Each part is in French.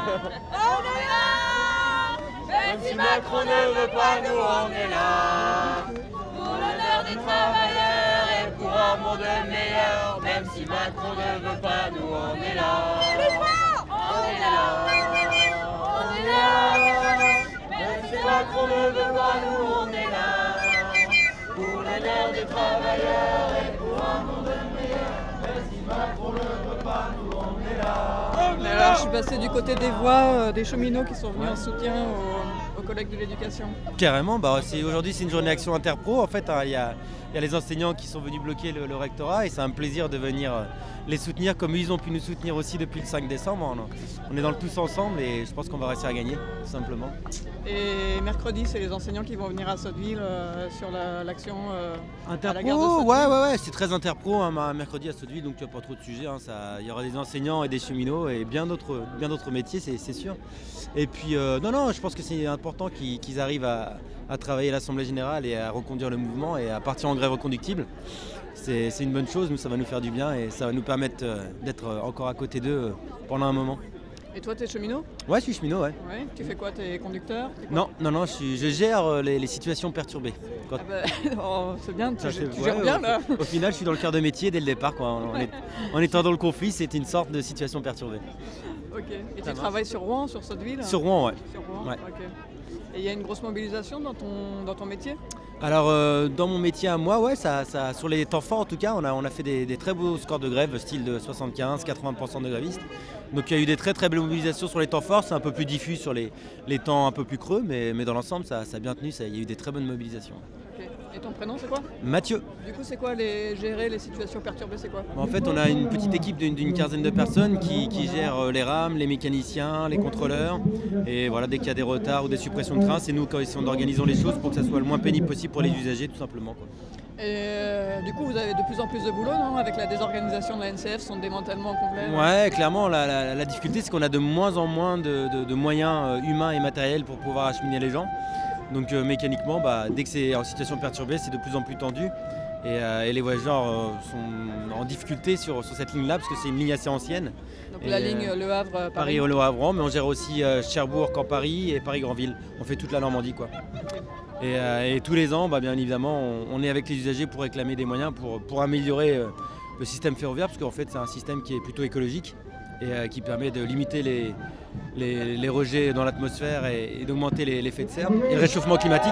On est là. Même si Macron ne veut pas, nous on est là. Pour l'honneur des travailleurs et pour un monde meilleur. Même si Macron ne veut pas, nous on est là. On est là. On est là. Même si Macron ne veut pas, nous on est là. Pour l'honneur des travailleurs et pour un monde meilleur. Même si Macron ne veut pas, nous on est là. Alors, je suis passée du côté des voix, des cheminots qui sont venus en soutien aux collègues de l'éducation. Carrément, aujourd'hui c'est une journée action interpro. En fait, il y a les enseignants qui sont venus bloquer le rectorat et c'est un plaisir de venir les soutenir comme ils ont pu nous soutenir aussi depuis le 5 décembre. On est dans le tous ensemble et je pense qu'on va réussir à gagner, tout simplement. Et mercredi, c'est les enseignants qui vont venir à Sotteville sur l'action interpro, à la gare de Sotteville. Ouais, c'est très interpro, mercredi à Sotteville, donc il n'y a pas trop de sujets. Il y aura des enseignants et des cheminots et bien d'autres métiers, c'est sûr. Et puis, non, je pense que c'est important qu'ils arrivent à travailler l'Assemblée Générale et à reconduire le mouvement et à partir en grève reconductible. C'est une bonne chose, ça va nous faire du bien et ça va nous permettre d'être encore à côté d'eux pendant un moment. Et toi, t'es cheminot ? Ouais, je suis cheminot, ouais. Ouais. Tu fais quoi ? T'es conducteur ? Non, je gère les situations perturbées. C'est bien, tu Ouais, gères bien là. Au final, je suis dans le cœur de métier dès le départ. En étant dans le conflit, c'est une sorte de situation perturbée. Ok. Et tu travailles sur Rouen, sur Sotteville ? Sur Rouen, ouais. Sur Rouen, ouais. Ok. Et il y a une grosse mobilisation dans ton métier ? Alors dans mon métier à moi, ouais, ça, sur les temps forts en tout cas, on a fait des très beaux scores de grève, style de 75-80% de grévistes. Donc il y a eu des très très belles mobilisations sur les temps forts, c'est un peu plus diffus sur les temps un peu plus creux, mais dans l'ensemble ça a bien tenu, il y a eu des très bonnes mobilisations. Okay. Et ton prénom c'est quoi ? Mathieu. Du coup c'est quoi gérer les situations perturbées, c'est quoi ? En fait on a une petite équipe d'une quinzaine de personnes qui gèrent les rames, les mécaniciens, les contrôleurs. Et voilà, dès qu'il y a des retards ou des suppressions de train, c'est nous qui organisons les choses pour que ça soit le moins pénible possible pour les usagers tout simplement. Et du coup vous avez de plus en plus de boulot, non ? Avec la désorganisation de la NCF, son démantèlement complet. Ouais, clairement la difficulté c'est qu'on a de moins en moins de moyens humains et matériels pour pouvoir acheminer les gens. Donc mécaniquement, dès que c'est en situation perturbée, c'est de plus en plus tendu. Et les voyageurs sont en difficulté sur cette ligne-là, parce que c'est une ligne assez ancienne. Donc la ligne Le Havre, Paris. Le Havre, mais on gère aussi Cherbourg, Caen, Paris et Paris-Granville. On fait toute la Normandie, quoi. Et tous les ans, bien évidemment, on est avec les usagers pour réclamer des moyens pour améliorer le système ferroviaire, parce qu'en fait, c'est un système qui est plutôt écologique et qui permet de limiter les rejets dans l'atmosphère et d'augmenter l'effet de serre et le réchauffement climatique.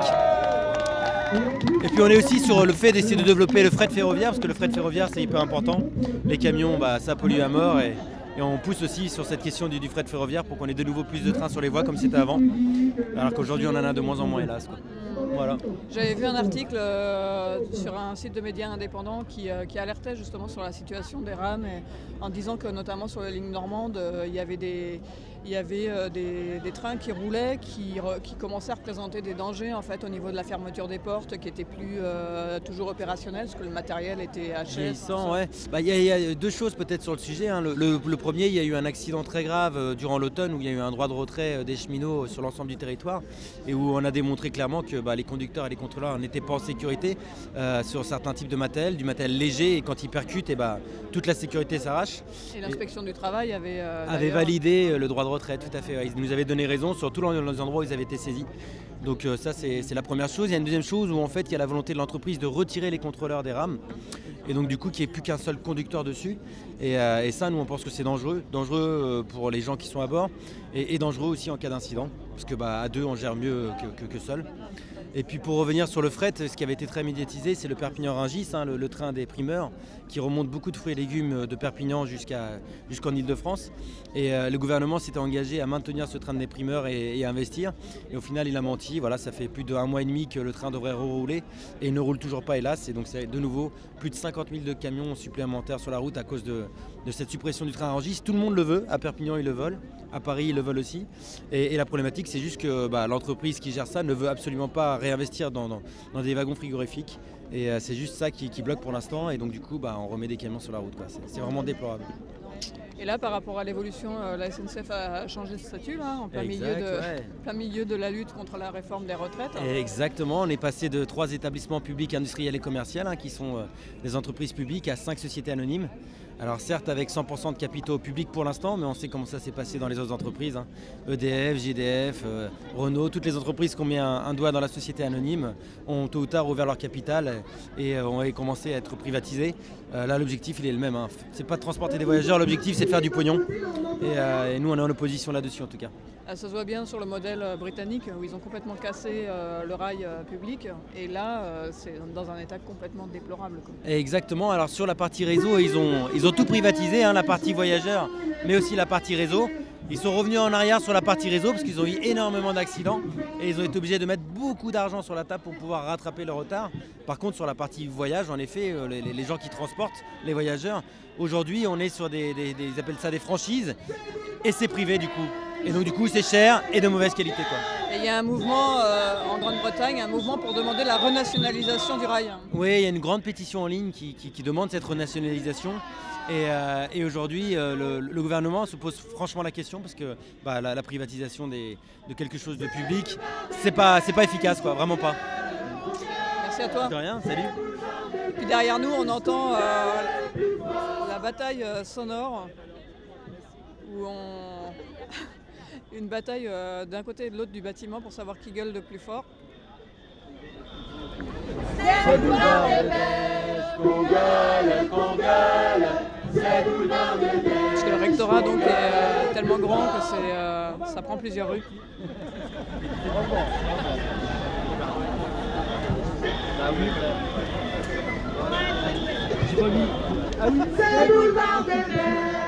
Et puis on est aussi sur le fait d'essayer de développer le fret ferroviaire, parce que le fret ferroviaire c'est hyper important. Les camions, ça pollue à mort et on pousse aussi sur cette question du fret ferroviaire pour qu'on ait de nouveau plus de trains sur les voies comme c'était avant. Alors qu'aujourd'hui on en a de moins en moins, hélas, quoi. Voilà. J'avais vu un article sur un site de médias indépendants qui alertait justement sur la situation des rames en disant que notamment sur les lignes normandes, il y avait des trains qui roulaient, qui commençaient à représenter des dangers en fait au niveau de la fermeture des portes, qui n'étaient plus toujours opérationnelles parce que le matériel était haché. Ouais. Il y a deux choses peut-être sur le sujet. Hein. Le premier, il y a eu un accident très grave durant l'automne où il y a eu un droit de retrait des cheminots sur l'ensemble du territoire et où on a démontré clairement que les conducteurs et les contrôleurs n'étaient pas en sécurité sur certains types de matériel, du matériel léger, et quand ils percutent, toute la sécurité s'arrache. Et l'inspection du travail avait validé le droit de retrait, tout à fait. Ouais. Ils nous avaient donné raison sur tous les endroits où ils avaient été saisis. Donc ça c'est la première chose. Il y a une deuxième chose où en fait il y a la volonté de l'entreprise de retirer les contrôleurs des rames et donc du coup qu'il n'y ait plus qu'un seul conducteur dessus. Et ça nous on pense que c'est dangereux pour les gens qui sont à bord et dangereux aussi en cas d'incident parce que à deux on gère mieux que seul. Et puis pour revenir sur le fret, ce qui avait été très médiatisé, c'est le Perpignan-Rungis, le train des primeurs, qui remonte beaucoup de fruits et légumes de Perpignan jusqu'en Ile-de-France. Et le gouvernement s'était engagé à maintenir ce train des primeurs et à investir. Et au final, il a menti. Voilà, ça fait plus d'1 mois et demi que le train devrait rouler et il ne roule toujours pas, hélas. Et donc c'est de nouveau plus de 50 000 de camions supplémentaires sur la route à cause de cette suppression du train à Rungis. Tout le monde le veut. À Perpignan, ils le veulent. À Paris, ils le veulent aussi. Et la problématique, c'est juste que l'entreprise qui gère ça ne veut absolument pas réinvestir dans des wagons frigorifiques. Et c'est juste ça qui bloque pour l'instant. Et donc du coup, on remet des camions sur la route, quoi. C'est vraiment déplorable. Et là, par rapport à l'évolution, la SNCF a changé de statut là, en plein milieu de la lutte contre la réforme des retraites. Exactement, on est passé de 3 établissements publics industriels et commerciaux qui sont des entreprises publiques à 5 sociétés anonymes. Alors certes avec 100% de capitaux publics pour l'instant, mais on sait comment ça s'est passé dans les autres entreprises. EDF, GDF, Renault, toutes les entreprises qui ont mis un doigt dans la société anonyme ont tôt ou tard ouvert leur capital et ont commencé à être privatisées. Là l'objectif il est le même. C'est pas de transporter des voyageurs, l'objectif c'est de faire du pognon. Et nous on est en opposition là-dessus en tout cas. Ça se voit bien sur le modèle britannique où ils ont complètement cassé le rail public et là c'est dans un état complètement déplorable. Exactement, alors sur la partie réseau ils ont tout privatisé, la partie voyageurs mais aussi la partie réseau. Ils sont revenus en arrière sur la partie réseau parce qu'ils ont eu énormément d'accidents et ils ont été obligés de mettre beaucoup d'argent sur la table pour pouvoir rattraper le retard. Par contre sur la partie voyage, en effet, les gens qui transportent les voyageurs, aujourd'hui on est sur ils appellent ça des franchises et c'est privé du coup. Et donc du coup c'est cher et de mauvaise qualité quoi. Et il y a un mouvement en Grande-Bretagne, un mouvement pour demander la renationalisation du rail. Oui, il y a une grande pétition en ligne qui demande cette renationalisation. Et aujourd'hui, le gouvernement se pose franchement la question parce que la privatisation de quelque chose de public, c'est pas efficace quoi, vraiment pas. Merci à toi. De rien, salut. Et puis derrière nous, on entend la bataille sonore où une bataille d'un côté et de l'autre du bâtiment pour savoir qui gueule le plus fort. C'est boulevard des Neiges qu'on gueule, c'est boulevard des Neiges. Parce que le rectorat donc est tellement grand que ça prend plusieurs rues. C'est boulevard des Neiges.